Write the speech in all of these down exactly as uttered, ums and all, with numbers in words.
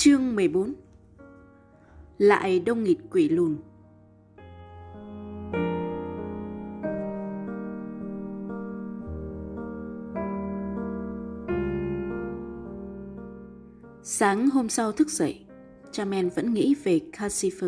Chương mười bốn. Lại đông nghịt quỷ lùn. Sáng hôm sau thức dậy, Charmaine vẫn nghĩ về Calcifer.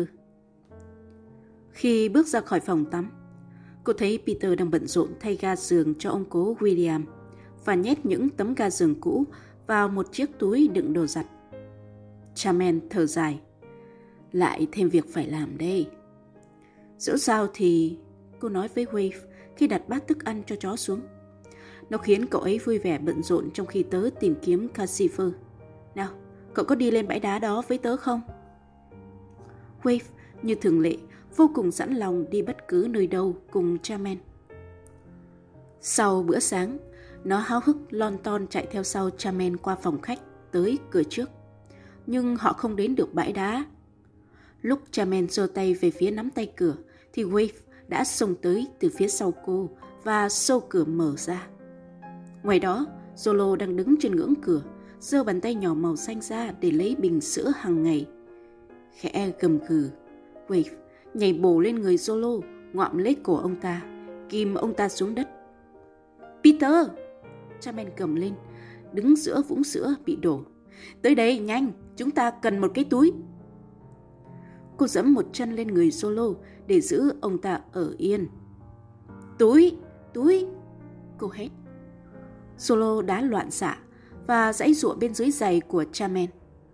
Khi bước ra khỏi phòng tắm, cô thấy Peter đang bận rộn thay ga giường cho ông cố William và nhét những tấm ga giường cũ vào một chiếc túi đựng đồ giặt. Charmaine thở dài. Lại thêm việc phải làm đây. Dẫu sao thì, cô nói với Wave khi đặt bát thức ăn cho chó xuống. Nó khiến cậu ấy vui vẻ bận rộn trong khi tớ tìm kiếm Calcifer. Nào, cậu có đi lên bãi đá đó với tớ không? Wave, như thường lệ, vô cùng sẵn lòng đi bất cứ nơi đâu cùng Charmaine. Sau bữa sáng, nó háo hức lon ton chạy theo sau Charmaine qua phòng khách tới cửa trước. Nhưng họ không đến được bãi đá. Lúc Charmaine giơ tay về phía nắm tay cửa thì Wave đã xông tới từ phía sau cô và xô cửa mở ra. Ngoài đó, Zolo đang đứng trên ngưỡng cửa, giơ bàn tay nhỏ màu xanh ra để lấy bình sữa hàng ngày. Khẽ gầm gừ, Wave nhảy bổ lên người Zolo, ngoạm lấy cổ ông ta, kìm ông ta xuống đất. Peter! Charmaine gầm lên, đứng giữa vũng sữa bị đổ. Tới đây, nhanh, chúng ta cần một cái túi. Cô giẫm một chân lên người Zolo để giữ ông ta ở yên. Túi, túi, cô hét. Zolo đá loạn xạ và giãy giụa bên dưới giày của Charmaine.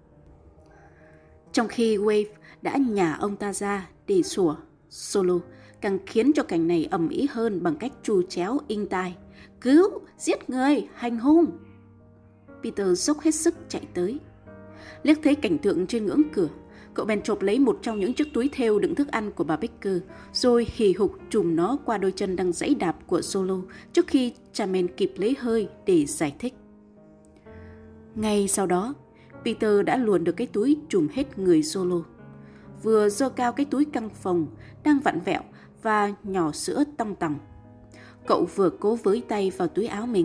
Trong khi Wave đã nhả ông ta ra để sủa, Zolo càng khiến cho cảnh này ầm ĩ hơn bằng cách trù chéo inh tai. Cứu, giết người, hành hung. Peter dốc hết sức chạy tới. Liếc thấy cảnh tượng trên ngưỡng cửa, cậu bèn chộp lấy một trong những chiếc túi thêu đựng thức ăn của bà Baker, rồi hì hục trùm nó qua đôi chân đang giãy đạp của Zolo trước khi Charmaine kịp lấy hơi để giải thích. Ngay sau đó, Peter đã luồn được cái túi trùm hết người Zolo. Vừa giơ cao cái túi căng phồng đang vặn vẹo và nhỏ sữa tong tòng, cậu vừa cố với tay vào túi áo mình.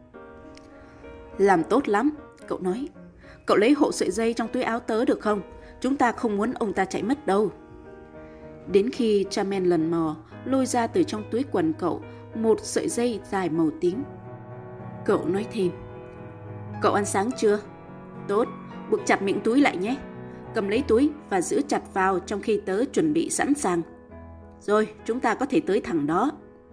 Làm tốt lắm, cậu nói. Cậu lấy hộ sợi dây trong túi áo tớ được không? Chúng ta không muốn ông ta chạy mất đâu. Đến khi Charmaine lần mò lôi ra từ trong túi quần cậu một sợi dây dài màu tím, cậu nói thêm. Cậu ăn sáng chưa? Tốt, buộc chặt miệng túi lại nhé. Cầm lấy túi và giữ chặt vào trong khi tớ chuẩn bị sẵn sàng. Rồi, chúng ta có thể tới thẳng đó.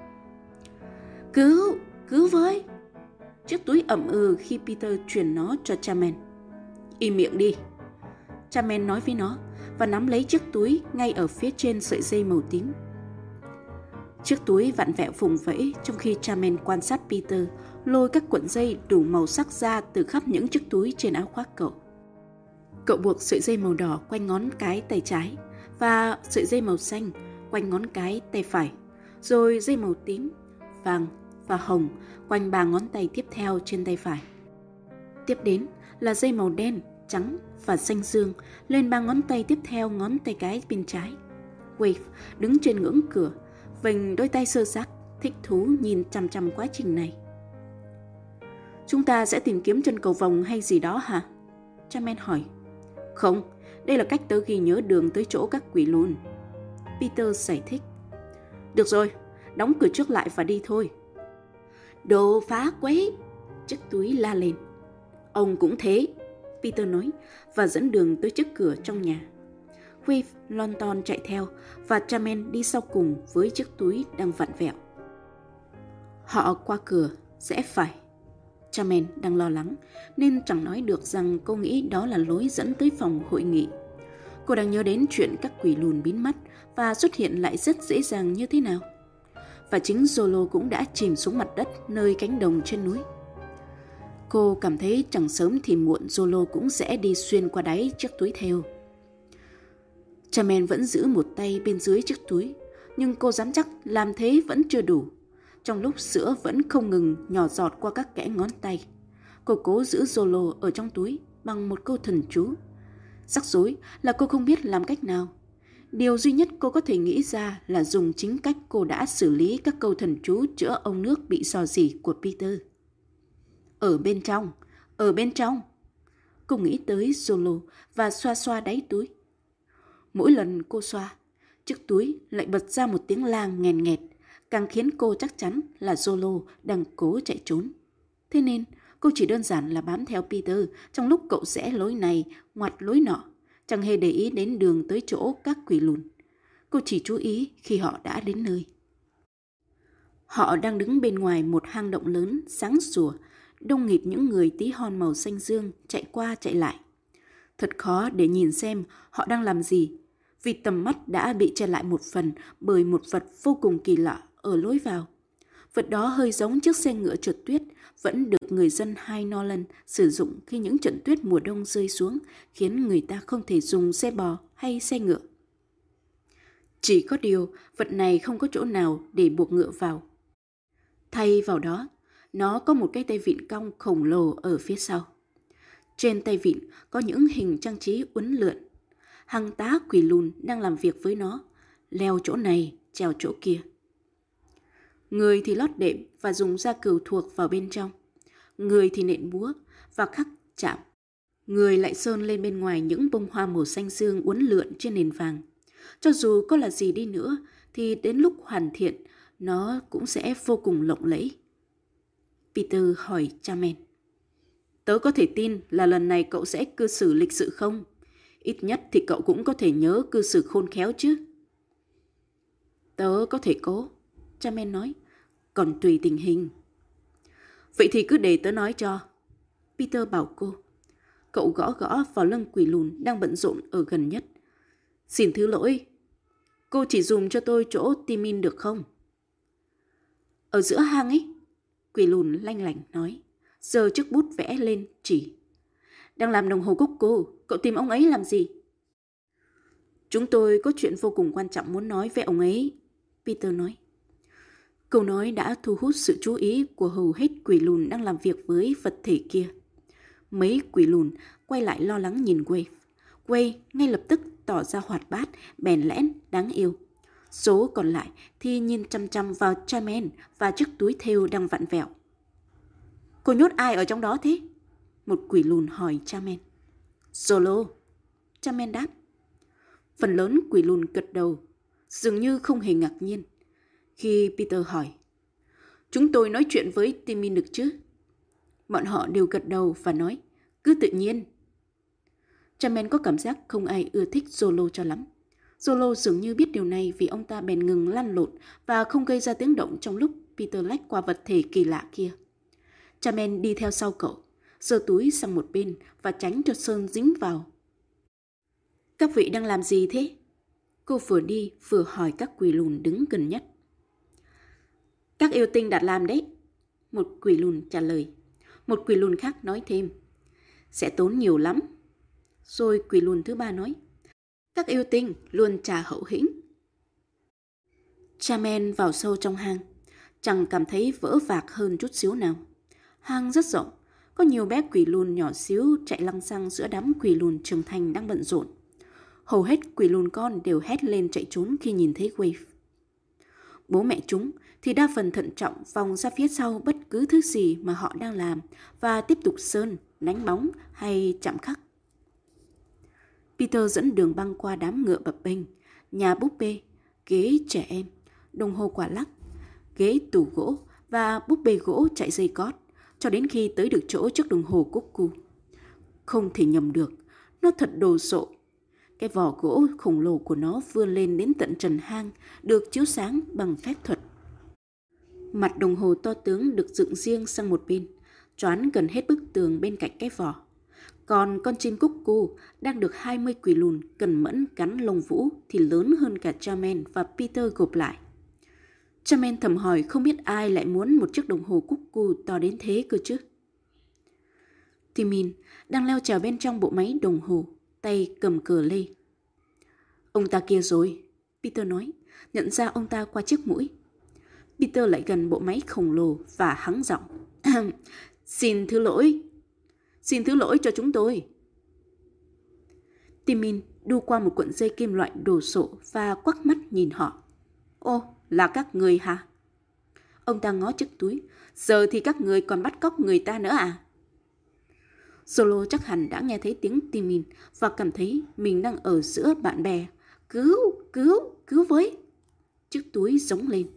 Cứu, cứu với. Chiếc túi ậm ừ khi Peter truyền nó cho Charmaine. Im miệng đi, Charmaine nói với nó và nắm lấy chiếc túi ngay ở phía trên sợi dây màu tím. Chiếc túi vặn vẹo phùng vẫy trong khi Charmaine quan sát Peter lôi các cuộn dây đủ màu sắc ra từ khắp những chiếc túi trên áo khoác cậu. Cậu buộc sợi dây màu đỏ quanh ngón cái tay trái và sợi dây màu xanh quanh ngón cái tay phải, rồi dây màu tím, vàng và hồng quanh ba ngón tay tiếp theo trên tay phải. Tiếp đến là dây màu đen, trắng và xanh dương lên ba ngón tay tiếp theo ngón tay cái bên trái. Wave đứng trên ngưỡng cửa, vênh đôi tay sơ xác, thích thú nhìn chằm chằm quá trình này. Chúng ta sẽ tìm kiếm chân cầu vồng hay gì đó hả? Charmaine hỏi. Không, đây là cách tớ ghi nhớ đường tới chỗ các quỷ lùn. Peter giải thích. Được rồi, đóng cửa trước lại và đi thôi. Đồ phá quấy, chiếc túi la lên. Ông cũng thế, Peter nói và dẫn đường tới trước cửa trong nhà. Wave lon ton chạy theo và Charmaine đi sau cùng với chiếc túi đang vặn vẹo. Họ qua cửa, rẽ phải. Charmaine đang lo lắng nên chẳng nói được rằng cô nghĩ đó là lối dẫn tới phòng hội nghị. Cô đang nhớ đến chuyện các quỷ lùn biến mất và xuất hiện lại rất dễ dàng như thế nào. Và chính Zolo cũng đã chìm xuống mặt đất nơi cánh đồng trên núi. Cô cảm thấy chẳng sớm thì muộn Zolo cũng sẽ đi xuyên qua đáy chiếc túi thêu. Charmaine vẫn giữ một tay bên dưới chiếc túi, nhưng cô dám chắc làm thế vẫn chưa đủ. Trong lúc sữa vẫn không ngừng nhỏ giọt qua các kẽ ngón tay, cô cố giữ Zolo ở trong túi bằng một câu thần chú. Rắc rối là cô không biết làm cách nào. Điều duy nhất cô có thể nghĩ ra là dùng chính cách cô đã xử lý các câu thần chú chữa ông nước bị rò rỉ của Peter. Ở bên trong, ở bên trong. Cô nghĩ tới Zolo và xoa xoa đáy túi. Mỗi lần cô xoa, chiếc túi lại bật ra một tiếng lang nghèn nghẹt, càng khiến cô chắc chắn là Zolo đang cố chạy trốn. Thế nên, cô chỉ đơn giản là bám theo Peter trong lúc cậu rẽ lối này, ngoặt lối nọ, chẳng hề để ý đến đường tới chỗ các quỷ lùn. Cô chỉ chú ý khi họ đã đến nơi. Họ đang đứng bên ngoài một hang động lớn, sáng sủa, đông nghịt những người tí hon màu xanh dương chạy qua chạy lại. Thật khó để nhìn xem họ đang làm gì, vì tầm mắt đã bị che lại một phần bởi một vật vô cùng kỳ lạ ở lối vào. Vật đó hơi giống chiếc xe ngựa trượt tuyết vẫn được người dân High Norland sử dụng khi những trận tuyết mùa đông rơi xuống, khiến người ta không thể dùng xe bò hay xe ngựa. Chỉ có điều, vật này không có chỗ nào để buộc ngựa vào. Thay vào đó, nó có một cái tay vịn cong khổng lồ ở phía sau. Trên tay vịn có những hình trang trí uốn lượn. Hàng tá quỷ lùn đang làm việc với nó, leo chỗ này, trèo chỗ kia. Người thì lót đệm và dùng da cừu thuộc vào bên trong. Người thì nện búa và khắc chạm. Người lại sơn lên bên ngoài những bông hoa màu xanh dương uốn lượn trên nền vàng. Cho dù có là gì đi nữa, thì đến lúc hoàn thiện, nó cũng sẽ vô cùng lộng lẫy. Peter hỏi Chamen. Tớ có thể tin là lần này cậu sẽ cư xử lịch sự không? Ít nhất thì cậu cũng có thể nhớ cư xử khôn khéo chứ. Tớ có thể cố, Chamen nói, còn tùy tình hình. Vậy thì cứ để tớ nói cho. Peter bảo cô. Cậu gõ gõ vào lưng quỷ lùn đang bận rộn ở gần nhất. Xin thứ lỗi, cô chỉ dùng cho tôi chỗ Timin được không? Ở giữa hang ấy, quỷ lùn lanh lảnh nói, giơ chiếc bút vẽ lên chỉ. Đang làm đồng hồ cúc cô, cậu tìm ông ấy làm gì? Chúng tôi có chuyện vô cùng quan trọng muốn nói với ông ấy, Peter nói. Câu nói đã thu hút sự chú ý của hầu hết quỷ lùn đang làm việc với vật thể kia. Mấy quỷ lùn quay lại lo lắng nhìn Wave. Wave ngay lập tức tỏ ra hoạt bát, bèn lẽn, đáng yêu. Số còn lại thì nhìn chăm chăm vào Chamen và chiếc túi thêu đang vặn vẹo. Cô nhốt ai ở trong đó thế? Một quỷ lùn hỏi Chamen. Zolo, Chamen đáp. Phần lớn quỷ lùn gật đầu, dường như không hề ngạc nhiên. Khi Peter hỏi, chúng tôi nói chuyện với Timin được chứ? Bọn họ đều gật đầu và nói, cứ tự nhiên. Chamen có cảm giác không ai ưa thích Zolo cho lắm. Zolo dường như biết điều này vì ông ta bèn ngừng lăn lộn và không gây ra tiếng động trong lúc Peter lách qua vật thể kỳ lạ kia. Chamen đi theo sau cậu, giơ túi sang một bên và tránh cho sơn dính vào. Các vị đang làm gì thế? Cô vừa đi vừa hỏi các quỷ lùn đứng gần nhất. Các yêu tinh đặt làm đấy, một quỷ lùn trả lời. Một quỷ lùn khác nói thêm, sẽ tốn nhiều lắm. Rồi quỷ lùn thứ ba nói, các yêu tinh luôn trả hậu hĩnh. Chamen vào sâu trong hang, chẳng cảm thấy vỡ vạc hơn chút xíu nào. Hang rất rộng, có nhiều bé quỷ lùn nhỏ xíu chạy lăng xăng giữa đám quỷ lùn trưởng thành đang bận rộn. Hầu hết quỷ lùn con đều hét lên chạy trốn khi nhìn thấy Wave. Bố mẹ chúng thì đa phần thận trọng vòng ra phía sau bất cứ thứ gì mà họ đang làm và tiếp tục sơn, đánh bóng hay chạm khắc. Peter dẫn đường băng qua đám ngựa bập bênh, nhà búp bê, ghế trẻ em, đồng hồ quả lắc, ghế tủ gỗ và búp bê gỗ chạy dây cót, cho đến khi tới được chỗ chiếc đồng hồ cuckoo. Không thể nhầm được, nó thật đồ sộ. Cái vỏ gỗ khổng lồ của nó vươn lên đến tận trần hang, được chiếu sáng bằng phép thuật. Mặt đồng hồ to tướng được dựng riêng sang một bên, choán gần hết bức tường bên cạnh cái vỏ. Còn con chim cuckoo đang được hai mươi quỷ lùn cần mẫn cắn lông vũ thì lớn hơn cả Chamen và Peter gộp lại. Chamen thầm hỏi không biết ai lại muốn một chiếc đồng hồ cuckoo to đến thế cơ chứ. Timin đang leo trèo bên trong bộ máy đồng hồ, tay cầm cờ lê. Ông ta kia rồi, Peter nói, nhận ra ông ta qua chiếc mũi. Peter lại gần bộ máy khổng lồ và hắng giọng. Xin thứ lỗi. Xin thứ lỗi cho chúng tôi. Timin đu qua một cuộn dây kim loại đồ sộ và quắc mắt nhìn họ. Ô, là các người hả? Ông ta ngó chiếc túi. Giờ thì các người còn bắt cóc người ta nữa à? Solo chắc hẳn đã nghe thấy tiếng Timin và cảm thấy mình đang ở giữa bạn bè. Cứu, cứu, cứu với! Chiếc túi giống lên.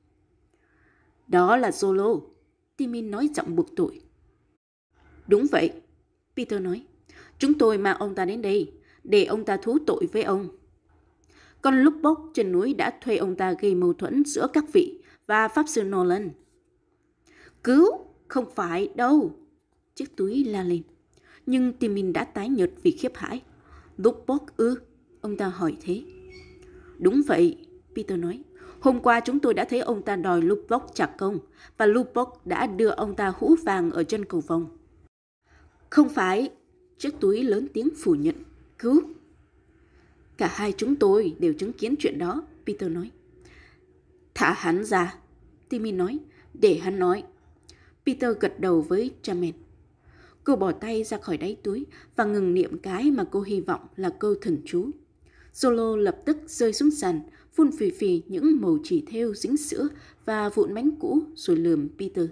Đó là Solo, Timin nói giọng buộc tội. Đúng vậy, Peter nói. Chúng tôi mang ông ta đến đây, để ông ta thú tội với ông. Con lúc bốc trên núi đã thuê ông ta gây mâu thuẫn giữa các vị và Pháp sư Nolan. Cứu, không phải đâu, chiếc túi la lên. Nhưng Timin đã tái nhợt vì khiếp hãi. Lúc bốc ư? Ông ta hỏi thế. Đúng vậy, Peter nói. Hôm qua chúng tôi đã thấy ông ta đòi Lubbock trả công, và Lubbock đã đưa ông ta hũ vàng ở chân cầu vồng. Không phải, chiếc túi lớn tiếng phủ nhận. Cứu! Cả hai chúng tôi đều chứng kiến chuyện đó, Peter nói. Thả hắn ra, Timmy nói, để hắn nói. Peter gật đầu với Chamen. Cô bỏ tay ra khỏi đáy túi và ngừng niệm cái mà cô hy vọng là câu thần chú. Solo lập tức rơi xuống sàn, phun phì phì những mẩu chỉ thêu dính sữa và vụn bánh cũ rồi lườm Peter.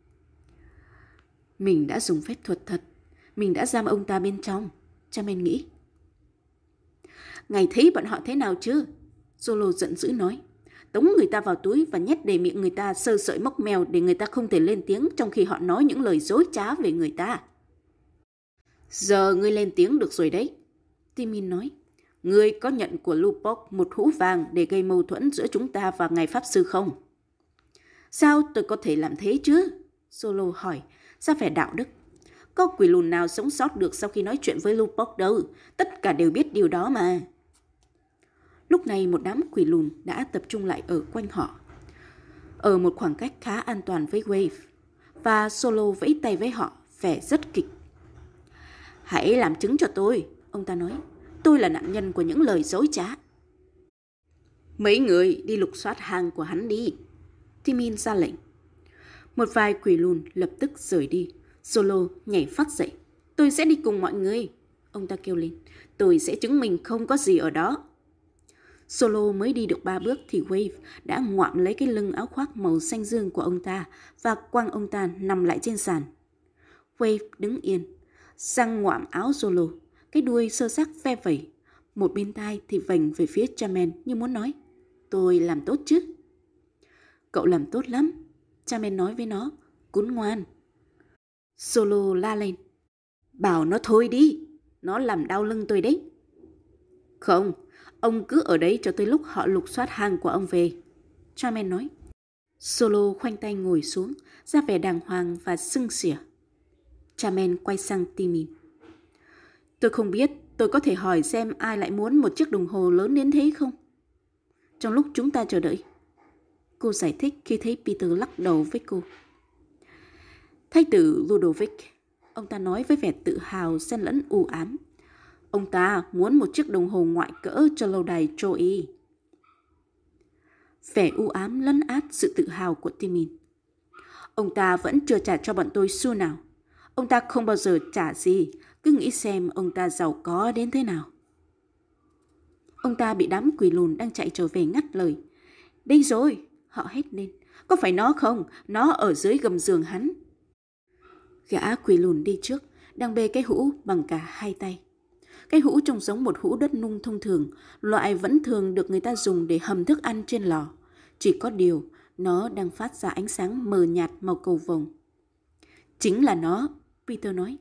Mình đã dùng phép thuật thật, mình đã giam ông ta bên trong, Chamen nghĩ. Ngài thấy bọn họ thế nào chứ? Solo giận dữ nói. Tống người ta vào túi và nhét đầy miệng người ta sơ sợi móc mèo để người ta không thể lên tiếng trong khi họ nói những lời dối trá về người ta. Giờ ngươi lên tiếng được rồi đấy, Timin nói. Ngươi có nhận của Lubbock một hũ vàng để gây mâu thuẫn giữa chúng ta và ngài Pháp Sư không? Sao tôi có thể làm thế chứ? Solo hỏi, ra vẻ đạo đức. Có quỷ lùn nào sống sót được sau khi nói chuyện với Lubbock đâu, tất cả đều biết điều đó mà. Lúc này một đám quỷ lùn đã tập trung lại ở quanh họ, ở một khoảng cách khá an toàn với Wave, và Solo vẫy tay với họ, vẻ rất kịch. Hãy làm chứng cho tôi, ông ta nói. Tôi là nạn nhân của những lời dối trá. Mấy người đi lục soát hang của hắn đi, Timin ra lệnh. Một vài quỷ lùn lập tức rời đi. Solo nhảy phát dậy. Tôi sẽ đi cùng mọi người, ông ta kêu lên. Tôi sẽ chứng minh không có gì ở đó. Solo mới đi được ba bước thì Wave đã ngoạm lấy cái lưng áo khoác màu xanh dương của ông ta và quăng ông ta nằm lại trên sàn. Wave đứng yên, răng ngoạm áo Solo, cái đuôi sơ xác ve vẩy. Một bên tai thì vành về phía Chamen như muốn nói, tôi làm tốt chứ. Cậu làm tốt lắm, Chamen nói với nó, cún ngoan. Solo la lên, bảo nó thôi đi, nó làm đau lưng tôi đấy. Không, ông cứ ở đấy cho tới lúc họ lục soát hang của ông về, Chamen nói. Solo khoanh tay ngồi xuống, ra vẻ đàng hoàng và sưng xỉa. Chamen quay sang Timin. Tôi không biết, tôi có thể hỏi xem ai lại muốn một chiếc đồng hồ lớn đến thế không? Trong lúc chúng ta chờ đợi, cô giải thích khi thấy Peter lắc đầu với cô. Thái tử Ludovic, ông ta nói với vẻ tự hào xen lẫn u ám. Ông ta muốn một chiếc đồng hồ ngoại cỡ cho lâu đài Troy. Vẻ u ám lấn át sự tự hào của Timin. Ông ta vẫn chưa trả cho bọn tôi xu nào. Ông ta không bao giờ trả gì, cứ nghĩ xem ông ta giàu có đến thế nào. Ông ta bị đám quỷ lùn đang chạy trở về ngắt lời. Đây rồi, họ hét lên. Có phải nó không? Nó ở dưới gầm giường hắn. Gã quỷ lùn đi trước, đang bê cái hũ bằng cả hai tay. Cái hũ trông giống một hũ đất nung thông thường, loại vẫn thường được người ta dùng để hầm thức ăn trên lò. Chỉ có điều, nó đang phát ra ánh sáng mờ nhạt màu cầu vồng. Chính là nó, Peter nói.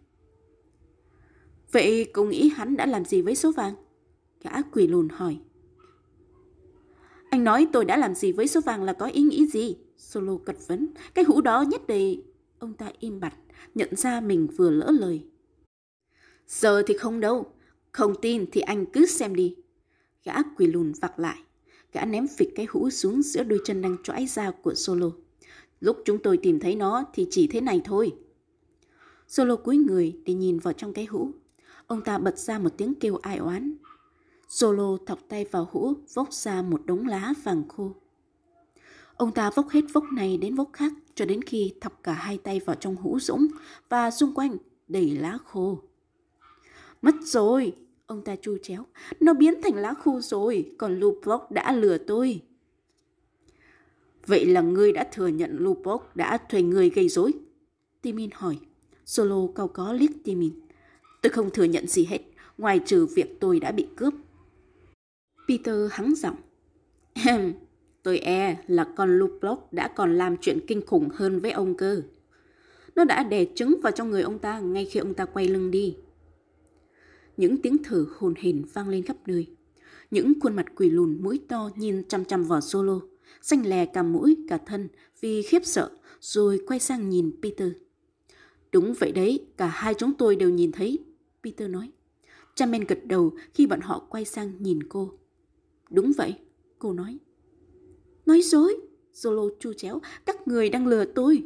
Vậy cậu nghĩ hắn đã làm gì với số vàng? Gã quỷ lùn hỏi. Anh nói tôi đã làm gì với số vàng là có ý nghĩ gì? Solo cật vấn. Cái hũ đó nhất đầy... Ông ta im bặt, nhận ra mình vừa lỡ lời. Giờ thì không đâu. Không tin thì anh cứ xem đi. Gã quỷ lùn vặc lại. Gã ném phịch cái hũ xuống giữa đôi chân đang choãi ra của Solo. Lúc chúng tôi tìm thấy nó thì chỉ thế này thôi. Solo cúi người để nhìn vào trong cái hũ. Ông ta bật ra một tiếng kêu ai oán. Solo thọc tay vào hũ, vốc ra một đống lá vàng khô. Ông ta vốc hết vốc này đến vốc khác cho đến khi thọc cả hai tay vào trong hũ rỗng và xung quanh đầy lá khô. Mất rồi, ông ta chu chéo. Nó biến thành lá khô rồi, còn Lubbock đã lừa tôi. Vậy là ngươi đã thừa nhận Lubbock đã thuê ngươi gây rối? Timin hỏi. Solo cau có liếc Timin. Tôi không thừa nhận gì hết, ngoài trừ việc tôi đã bị cướp. Peter hắng giọng. Tôi e là con Luplock đã còn làm chuyện kinh khủng hơn với ông cơ. Nó đã đè trứng vào trong người ông ta ngay khi ông ta quay lưng đi. Những tiếng thở hổn hển vang lên khắp nơi. Những khuôn mặt quỷ lùn mũi to nhìn chăm chăm vào Solo, xanh lè cả mũi cả thân vì khiếp sợ, rồi quay sang nhìn Peter. Đúng vậy đấy, cả hai chúng tôi đều nhìn thấy, Peter nói. Charmaine gật đầu khi bọn họ quay sang nhìn cô. Đúng vậy, cô nói. Nói dối, Solo chu chéo, các người đang lừa tôi.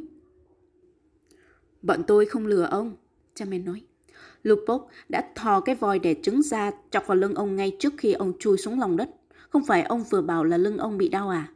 Bọn tôi không lừa ông, Charmaine nói. Luplock đã thò cái vòi đẻ trứng ra chọc vào lưng ông ngay trước khi ông chui xuống lòng đất. Không phải ông vừa bảo là lưng ông bị đau à?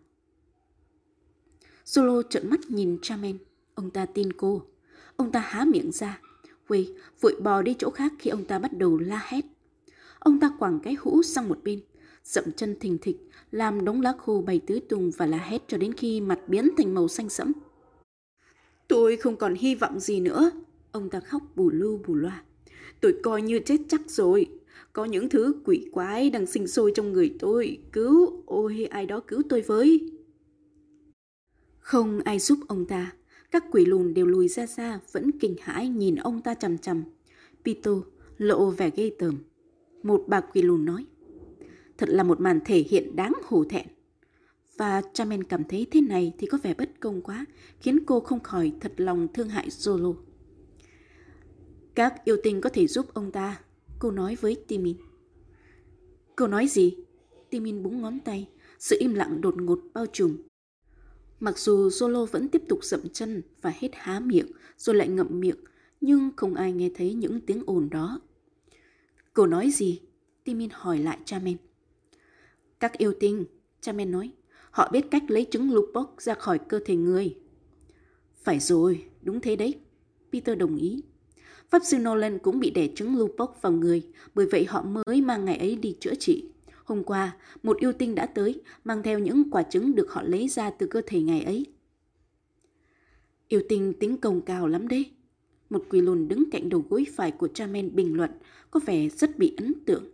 Solo trợn mắt nhìn Charmaine. Ông ta tin cô. Ông ta há miệng ra. Wade vội bò đi chỗ khác khi ông ta bắt đầu la hét. Ông ta quẳng cái hũ sang một bên, dậm chân thình thịch, làm đống lá khô bay tứ tung và la hét cho đến khi mặt biến thành màu xanh sẫm. Tôi không còn hy vọng gì nữa. Ông ta khóc bù lu bù loa. Tôi coi như chết chắc rồi. Có những thứ quỷ quái đang sinh sôi trong người tôi. Cứu, ôi ai đó cứu tôi với. Không ai giúp ông ta. Các quỷ lùn đều lùi ra xa, vẫn kinh hãi nhìn ông ta chằm chằm. Peter lộ vẻ ghê tởm. Một bà quỷ lùn nói. Thật là một màn thể hiện đáng hổ thẹn. Và Charmaine cảm thấy thế này thì có vẻ bất công quá, khiến cô không khỏi thật lòng thương hại Solo. Các yêu tinh có thể giúp ông ta, cô nói với Timin. Cô nói gì? Timin búng ngón tay, sự im lặng đột ngột bao trùm. Mặc dù Solo vẫn tiếp tục dậm chân và hết há miệng rồi lại ngậm miệng, nhưng không ai nghe thấy những tiếng ồn đó. Cô nói gì? Timin hỏi lại Charmaine. Các yêu tinh, Charmaine nói, họ biết cách lấy trứng Luplock ra khỏi cơ thể người. Phải rồi, đúng thế đấy, Peter đồng ý. Pháp sư Nolan cũng bị đẻ trứng Luplock vào người, bởi vậy họ mới mang ngày ấy đi chữa trị. Hôm qua, một yêu tinh đã tới, mang theo những quả trứng được họ lấy ra từ cơ thể ngày ấy. Yêu tinh tính công cao lắm đấy. Một quỷ lùn đứng cạnh đầu gối phải của Charmaine bình luận, có vẻ rất bị ấn tượng.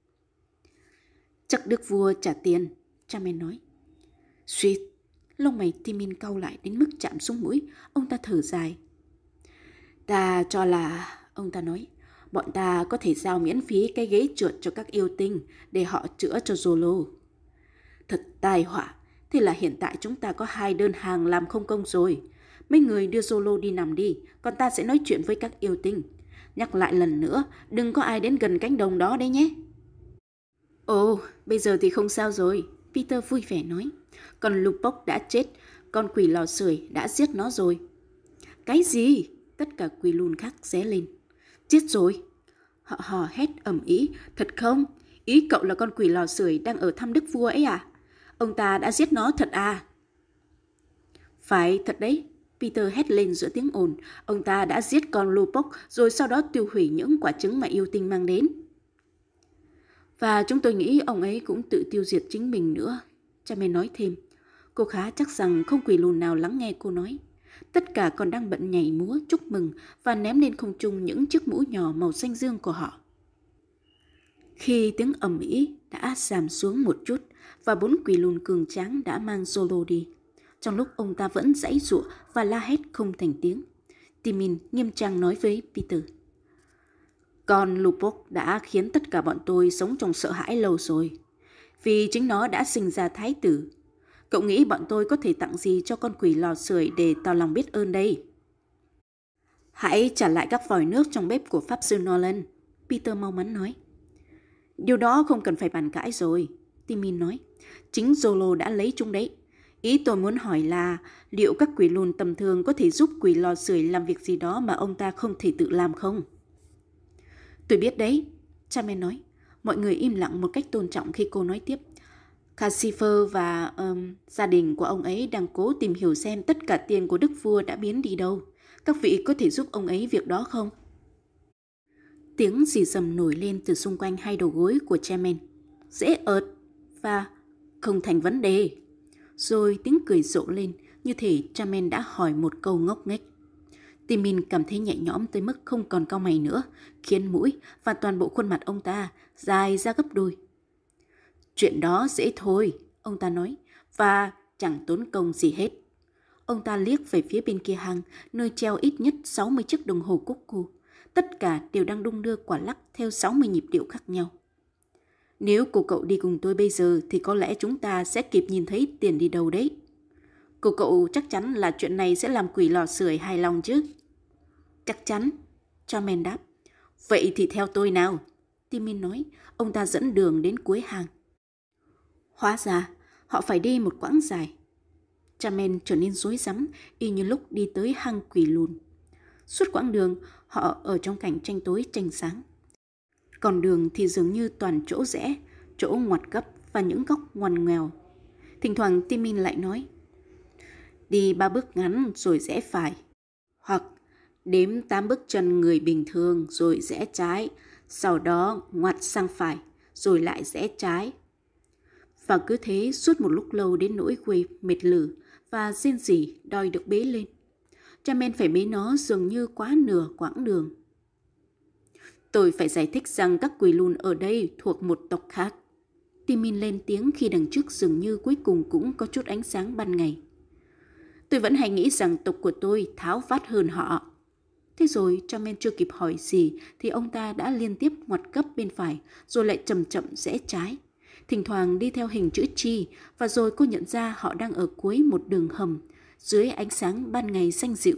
Chắc đức vua trả tiền, Charmaine nói. Suýt, lông mày Timin cau lại đến mức chạm xuống mũi, ông ta thở dài. Ta cho là, ông ta nói, bọn ta có thể giao miễn phí cái ghế trượt cho các yêu tinh để họ chữa cho Solo. Thật tai họa, thế là hiện tại chúng ta có hai đơn hàng làm không công rồi. Mấy người đưa Solo đi nằm đi, còn ta sẽ nói chuyện với các yêu tinh. Nhắc lại lần nữa, đừng có ai đến gần cánh đồng đó đấy nhé. Ồ, bây giờ thì không sao rồi, Peter vui vẻ nói. Còn Luplock đã chết, con quỷ lò sưởi đã giết nó rồi. Cái gì? Tất cả quỷ lùn khác ré lên. Chết rồi. Họ hò hét ầm ĩ. Thật không? Ý cậu là con quỷ lò sưởi đang ở thăm đức vua ấy à? Ông ta đã giết nó thật à? Phải, thật đấy. Peter hét lên giữa tiếng ồn. Ông ta đã giết con Luplock rồi sau đó tiêu hủy những quả trứng mà yêu tinh mang đến. Và chúng tôi nghĩ ông ấy cũng tự tiêu diệt chính mình nữa, Charmaine nói thêm. Cô khá chắc rằng không quỷ lùn nào lắng nghe cô nói. Tất cả còn đang bận nhảy múa, chúc mừng và ném lên không trung những chiếc mũ nhỏ màu xanh dương của họ. Khi tiếng ầm ĩ đã giảm xuống một chút và bốn quỷ lùn cường tráng đã mang Solo đi, trong lúc ông ta vẫn giãy giụa và la hét không thành tiếng, Timin nghiêm trang nói với Peter. Con Luplock đã khiến tất cả bọn tôi sống trong sợ hãi lâu rồi, vì chính nó đã sinh ra thái tử. Cậu nghĩ bọn tôi có thể tặng gì cho con quỷ lò sưởi để tỏ lòng biết ơn đây? Hãy trả lại các vòi nước trong bếp của Pháp sư Nolan, Peter mau mắn nói. Điều đó không cần phải bàn cãi rồi, Timin nói. Chính Solo đã lấy chúng đấy. Ý tôi muốn hỏi là liệu các quỷ lùn tầm thường có thể giúp quỷ lò sưởi làm việc gì đó mà ông ta không thể tự làm không? Tôi biết đấy, Charmaine nói. Mọi người im lặng một cách tôn trọng khi cô nói tiếp. Cassifer và um, gia đình của ông ấy đang cố tìm hiểu xem tất cả tiền của đức vua đã biến đi đâu. Các vị có thể giúp ông ấy việc đó không? Tiếng rì rầm nổi lên từ xung quanh hai đầu gối của Charmaine. Dễ ợt và không thành vấn đề. Rồi tiếng cười rộ lên như thể Charmaine đã hỏi một câu ngốc nghếch. Timin cảm thấy nhẹ nhõm tới mức không còn cau mày nữa, khiến mũi và toàn bộ khuôn mặt ông ta dài ra gấp đôi. Chuyện đó dễ thôi, ông ta nói, và chẳng tốn công gì hết. Ông ta liếc về phía bên kia hang, nơi treo ít nhất sáu mươi chiếc đồng hồ Cuckoo. Tất cả đều đang đung đưa quả lắc theo sáu mươi nhịp điệu khác nhau. Nếu cô cậu đi cùng tôi bây giờ thì có lẽ chúng ta sẽ kịp nhìn thấy tiền đi đâu đấy. Cô cậu chắc chắn là chuyện này sẽ làm quỷ lò sưởi hài lòng chứ? Chắc chắn, Charmaine đáp. Vậy thì theo tôi nào, Timin nói. Ông ta dẫn đường đến cuối hang. Hóa ra, họ phải đi một quãng dài. Charmaine trở nên rối rắm, y như lúc đi tới hang quỷ lùn. Suốt quãng đường, họ ở trong cảnh tranh tối tranh sáng. Còn đường thì dường như toàn chỗ rẽ, chỗ ngoặt gấp và những góc ngoằn ngoèo. Thỉnh thoảng Timin lại nói, đi ba bước ngắn rồi rẽ phải, hoặc đếm tám bước chân người bình thường rồi rẽ trái, sau đó ngoặt sang phải, rồi lại rẽ trái. Và cứ thế suốt một lúc lâu đến nỗi Wave mệt lử và rên rỉ đòi được bế lên. Charmaine phải bế nó dường như quá nửa quãng đường. Tôi phải giải thích rằng các quỷ lùn ở đây thuộc một tộc khác. Timin lên tiếng khi đằng trước dường như cuối cùng cũng có chút ánh sáng ban ngày. Tôi vẫn hay nghĩ rằng tộc của tôi tháo vát hơn họ. Thế rồi Charmaine chưa kịp hỏi gì thì ông ta đã liên tiếp ngoặt gấp bên phải rồi lại chậm chậm rẽ trái. Thỉnh thoảng đi theo hình chữ chi và rồi cô nhận ra họ đang ở cuối một đường hầm dưới ánh sáng ban ngày xanh dịu.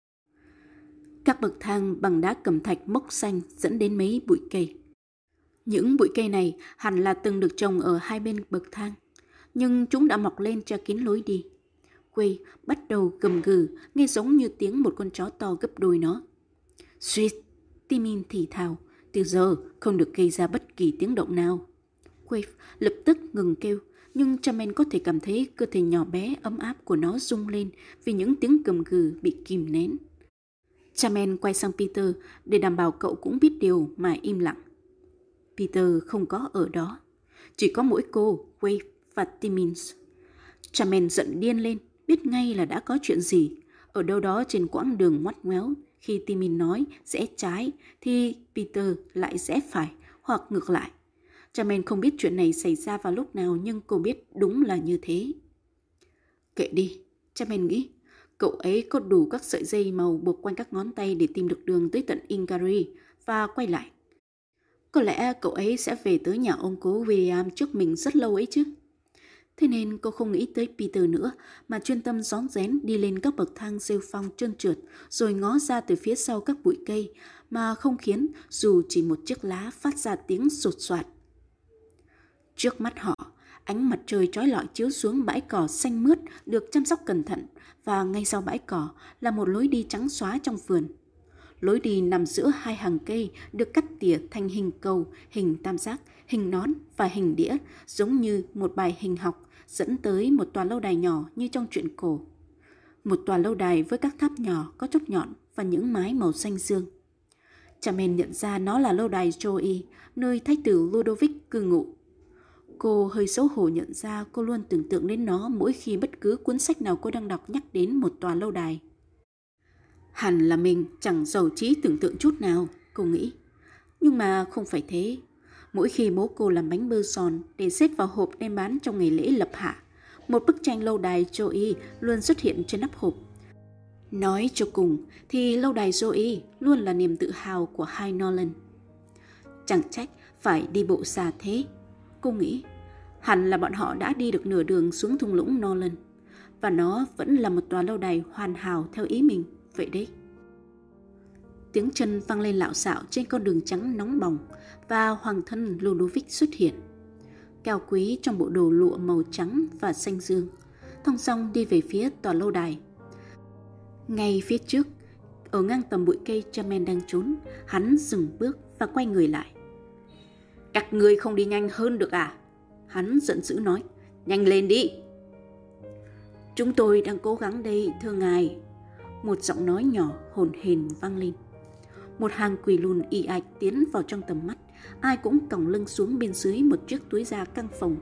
Các bậc thang bằng đá cẩm thạch mốc xanh dẫn đến mấy bụi cây. Những bụi cây này hẳn là từng được trồng ở hai bên bậc thang, nhưng chúng đã mọc lên che kín lối đi. Quay bắt đầu gầm gừ, nghe giống như tiếng một con chó to gấp đôi nó. Suýt, Timin thì thào, từ giờ không được gây ra bất kỳ tiếng động nào. Wave lập tức ngừng kêu, nhưng Charmaine có thể cảm thấy cơ thể nhỏ bé ấm áp của nó rung lên vì những tiếng gầm gừ bị kìm nén. Charmaine quay sang Peter để đảm bảo cậu cũng biết điều mà im lặng. Peter không có ở đó, chỉ có mỗi cô, Wave và Timmins. Charmaine giận điên lên, biết ngay là đã có chuyện gì. Ở đâu đó trên quãng đường ngoắt ngoéo, khi Timin nói rẽ trái thì Peter lại rẽ phải hoặc ngược lại. Charmaine không biết chuyện này xảy ra vào lúc nào, nhưng cô biết đúng là như thế. Kệ đi, Charmaine nghĩ. Cậu ấy có đủ các sợi dây màu buộc quanh các ngón tay để tìm được đường tới tận Ingari và quay lại. Có lẽ cậu ấy sẽ về tới nhà ông cố William trước mình rất lâu ấy chứ. Thế nên cô không nghĩ tới Peter nữa, mà chuyên tâm rón rén đi lên các bậc thang rêu phong trơn trượt, rồi ngó ra từ phía sau các bụi cây, mà không khiến dù chỉ một chiếc lá phát ra tiếng sột soạt. Trước mắt họ, ánh mặt trời chói lọi chiếu xuống bãi cỏ xanh mướt được chăm sóc cẩn thận, và ngay sau bãi cỏ là một lối đi trắng xóa trong vườn. Lối đi nằm giữa hai hàng cây được cắt tỉa thành hình cầu, hình tam giác, hình nón và hình đĩa, giống như một bài hình học dẫn tới một tòa lâu đài nhỏ như trong truyện cổ. Một tòa lâu đài với các tháp nhỏ có chóp nhọn và những mái màu xanh dương. Charmaine nhận ra nó là lâu đài Joey, nơi thái tử Ludovic cư ngụ. Cô hơi xấu hổ nhận ra cô luôn tưởng tượng đến nó mỗi khi bất cứ cuốn sách nào cô đang đọc nhắc đến một tòa lâu đài. Hẳn là mình chẳng giàu trí tưởng tượng chút nào, cô nghĩ. Nhưng mà không phải thế. Mỗi khi bố cô làm bánh bơ giòn để xếp vào hộp đem bán trong ngày lễ lập hạ, một bức tranh lâu đài Joey luôn xuất hiện trên nắp hộp. Nói cho cùng thì lâu đài Joey luôn là niềm tự hào của hai Nolan. Chẳng trách phải đi bộ xa thế, cô nghĩ. Hẳn là bọn họ đã đi được nửa đường xuống thung lũng Nolan, và nó vẫn là một tòa lâu đài hoàn hảo theo ý mình, vậy đấy. Tiếng chân vang lên lạo xạo trên con đường trắng nóng bỏng, và hoàng thân Ludovic xuất hiện. Cao quý trong bộ đồ lụa màu trắng và xanh dương, thong dong đi về phía tòa lâu đài. Ngay phía trước, ở ngang tầm bụi cây Charmaine đang trốn, hắn dừng bước và quay người lại. Các ngươi không đi nhanh hơn được à? Hắn giận dữ nói. Nhanh lên đi! Chúng tôi đang cố gắng đây, thưa ngài. Một giọng nói nhỏ hồn hển vang lên. Một hàng quỷ lùn ì ạch tiến vào trong tầm mắt, ai cũng còng lưng xuống bên dưới một chiếc túi da căng phồng.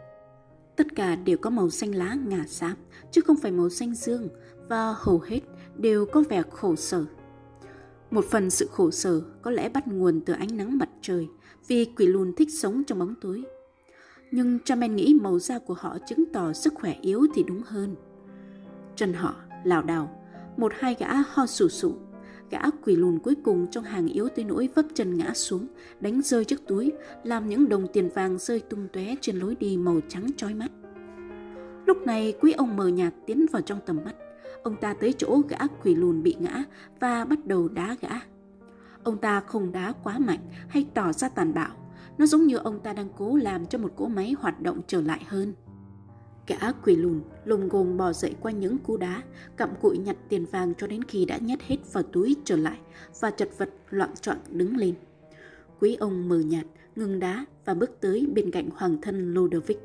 Tất cả đều có màu xanh lá ngà xám, chứ không phải màu xanh dương, và hầu hết đều có vẻ khổ sở. Một phần sự khổ sở có lẽ bắt nguồn từ ánh nắng mặt trời, vì quỷ lùn thích sống trong bóng tối. Nhưng Chamen nghĩ màu da của họ chứng tỏ sức khỏe yếu thì đúng hơn. Chân họ lảo đảo, một hai gã ho sù sụ. Gã quỷ lùn cuối cùng trong hàng yếu tới nỗi vấp chân ngã xuống, đánh rơi chiếc túi, làm những đồng tiền vàng rơi tung tóe trên lối đi màu trắng chói mắt. Lúc này quý ông mờ nhạt tiến vào trong tầm mắt. Ông ta tới chỗ gã quỷ lùn bị ngã và bắt đầu đá gã. Ông ta không đá quá mạnh hay tỏ ra tàn bạo. Nó giống như ông ta đang cố làm cho một cỗ máy hoạt động trở lại hơn. Gã quỷ lùn lồm ngồm bò dậy qua những cú đá, cặm cụi nhặt tiền vàng cho đến khi đã nhét hết vào túi trở lại và chật vật loạng choạng đứng lên. Quý ông mờ nhạt ngừng đá và bước tới bên cạnh hoàng thân Ludovic.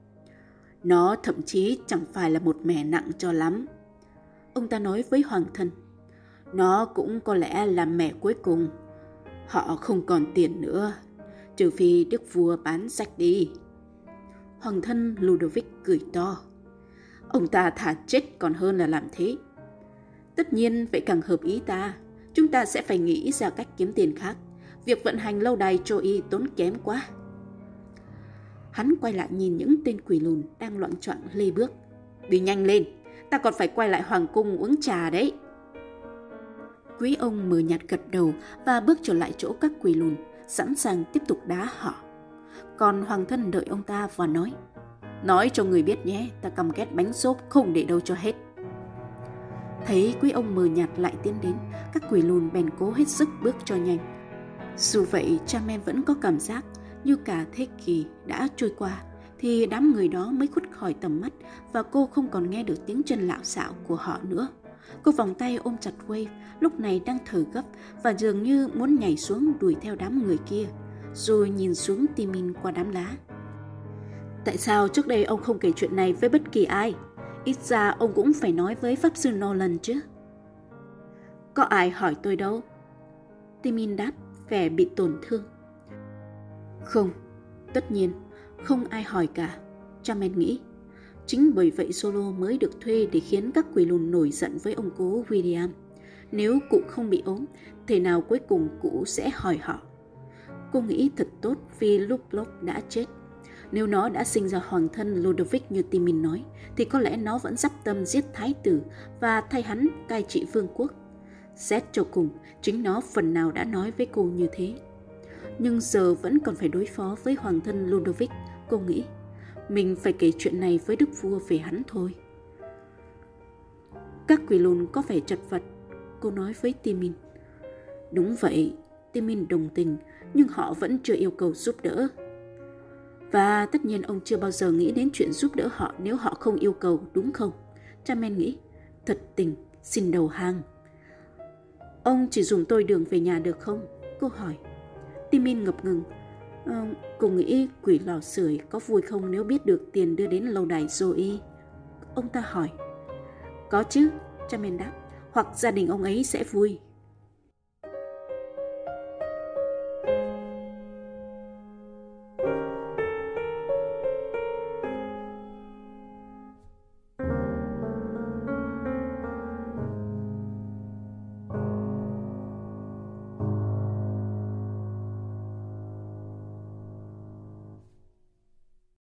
Nó thậm chí chẳng phải là một mẻ nặng cho lắm, ông ta nói với hoàng thân. Nó cũng có lẽ là mẻ cuối cùng. Họ không còn tiền nữa, trừ phi đức vua bán sách đi. Hoàng thân Ludovic cười to. Ông ta thà chết còn hơn là làm thế. Tất nhiên vậy càng hợp ý ta. Chúng ta sẽ phải nghĩ ra cách kiếm tiền khác. Việc vận hành lâu đài Troy tốn kém quá. Hắn quay lại nhìn những tên quỷ lùn đang loạng choạng lê bước. Đi nhanh lên, ta còn phải quay lại hoàng cung uống trà đấy. Quý ông mờ nhạt gật đầu và bước trở lại chỗ các quỷ lùn, sẵn sàng tiếp tục đá họ. Còn hoàng thân đợi ông ta và nói, nói cho người biết nhé, ta căm ghét bánh xốp không để đâu cho hết. Thấy quý ông mờ nhạt lại tiến đến, các quỷ lùn bèn cố hết sức bước cho nhanh. Dù vậy, Chamen vẫn có cảm giác như cả thế kỷ đã trôi qua, thì đám người đó mới khuất khỏi tầm mắt và cô không còn nghe được tiếng chân lạo xạo của họ nữa. Cô vòng tay ôm chặt Wave, lúc này đang thở gấp và dường như muốn nhảy xuống đuổi theo đám người kia, rồi nhìn xuống Timin qua đám lá. Tại sao trước đây ông không kể chuyện này với bất kỳ ai? Ít ra ông cũng phải nói với pháp sư Nolan chứ. Có ai hỏi tôi đâu. Timin đáp, vẻ bị tổn thương. Không, tất nhiên, không ai hỏi cả, Chamen nghĩ. Chính bởi vậy Solo mới được thuê để khiến các quỷ lùn nổi giận với ông cố William. Nếu cụ không bị ốm, thế nào cuối cùng cụ sẽ hỏi họ. Cô nghĩ thật tốt vì Luklok đã chết. Nếu nó đã sinh ra hoàng thân Ludovic như Timin nói, thì có lẽ nó vẫn dắp tâm giết thái tử và thay hắn cai trị vương quốc. Xét cho cùng, chính nó phần nào đã nói với cô như thế. Nhưng giờ vẫn còn phải đối phó với hoàng thân Ludovic, cô nghĩ. Mình phải kể chuyện này với đức vua về hắn thôi. Các quỷ lùn có vẻ chật vật, cô nói với Timin. Đúng vậy, Timin đồng tình, nhưng họ vẫn chưa yêu cầu giúp đỡ. Và tất nhiên ông chưa bao giờ nghĩ đến chuyện giúp đỡ họ nếu họ không yêu cầu, đúng không? Chamen nghĩ, thật tình, xin đầu hàng. Ông chỉ dùng tôi đường về nhà được không? Cô hỏi. Timin ngập ngừng. À, cô nghĩ quỷ lò sưởi có vui không nếu biết được tiền đưa đến lâu đài Zoe? Ông ta hỏi. Có chứ, Chamen đáp. Hoặc gia đình ông ấy sẽ vui.